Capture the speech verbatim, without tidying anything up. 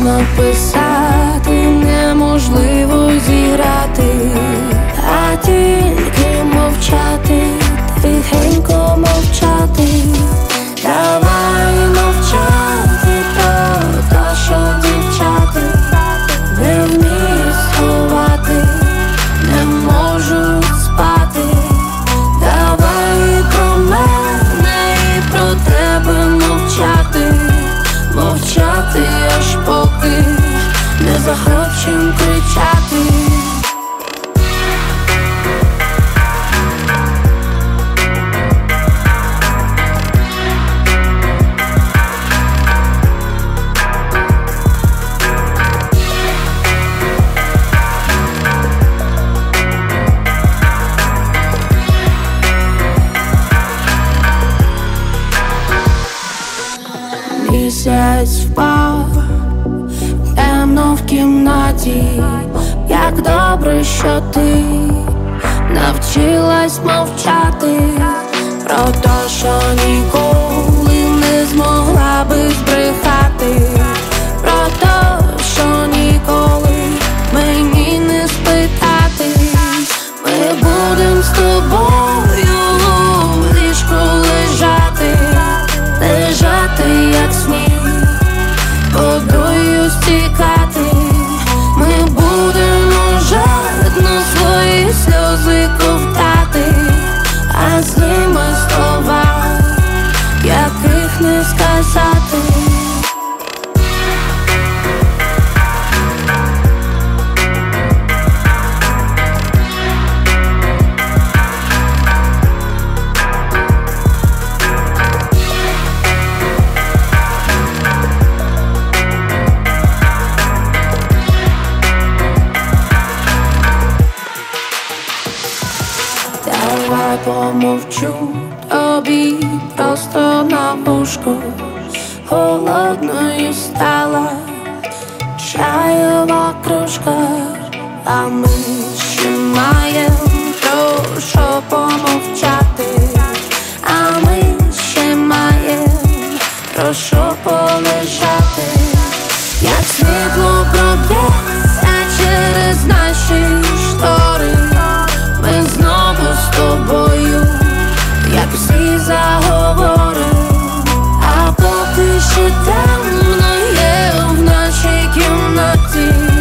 написати, неможливо зіграти, а тільки мовчати, тихенько мовчати. Давай мовчати про те, що дівчата не вміють сховати, не можуть спати. Давай про мене і про тебе мовчати, мовчати, аж поки не захочем кричати. Місяць впав, темно в кімнаті. Як добре, що ти навчилась мовчати про те, що ніколи не змогла би збрехати, про те, що ніколи мені не спитати. Ми будем з тобою в ліжку лежати, лежати, як сніг, водою стікати. Ми будемо жадно свої сльози ковтати, а з ними слова, яких не сказати. Давай помовчу тобі просто на вушку. Холодною стала чайова кружка, а ми ще маєм про що помовчати, а ми ще маєм про що полежати. Як світло проб'ється через наші штори, ми знову з тобою, як всі заговоримо. А поки ще темно є в нашій кімнаті,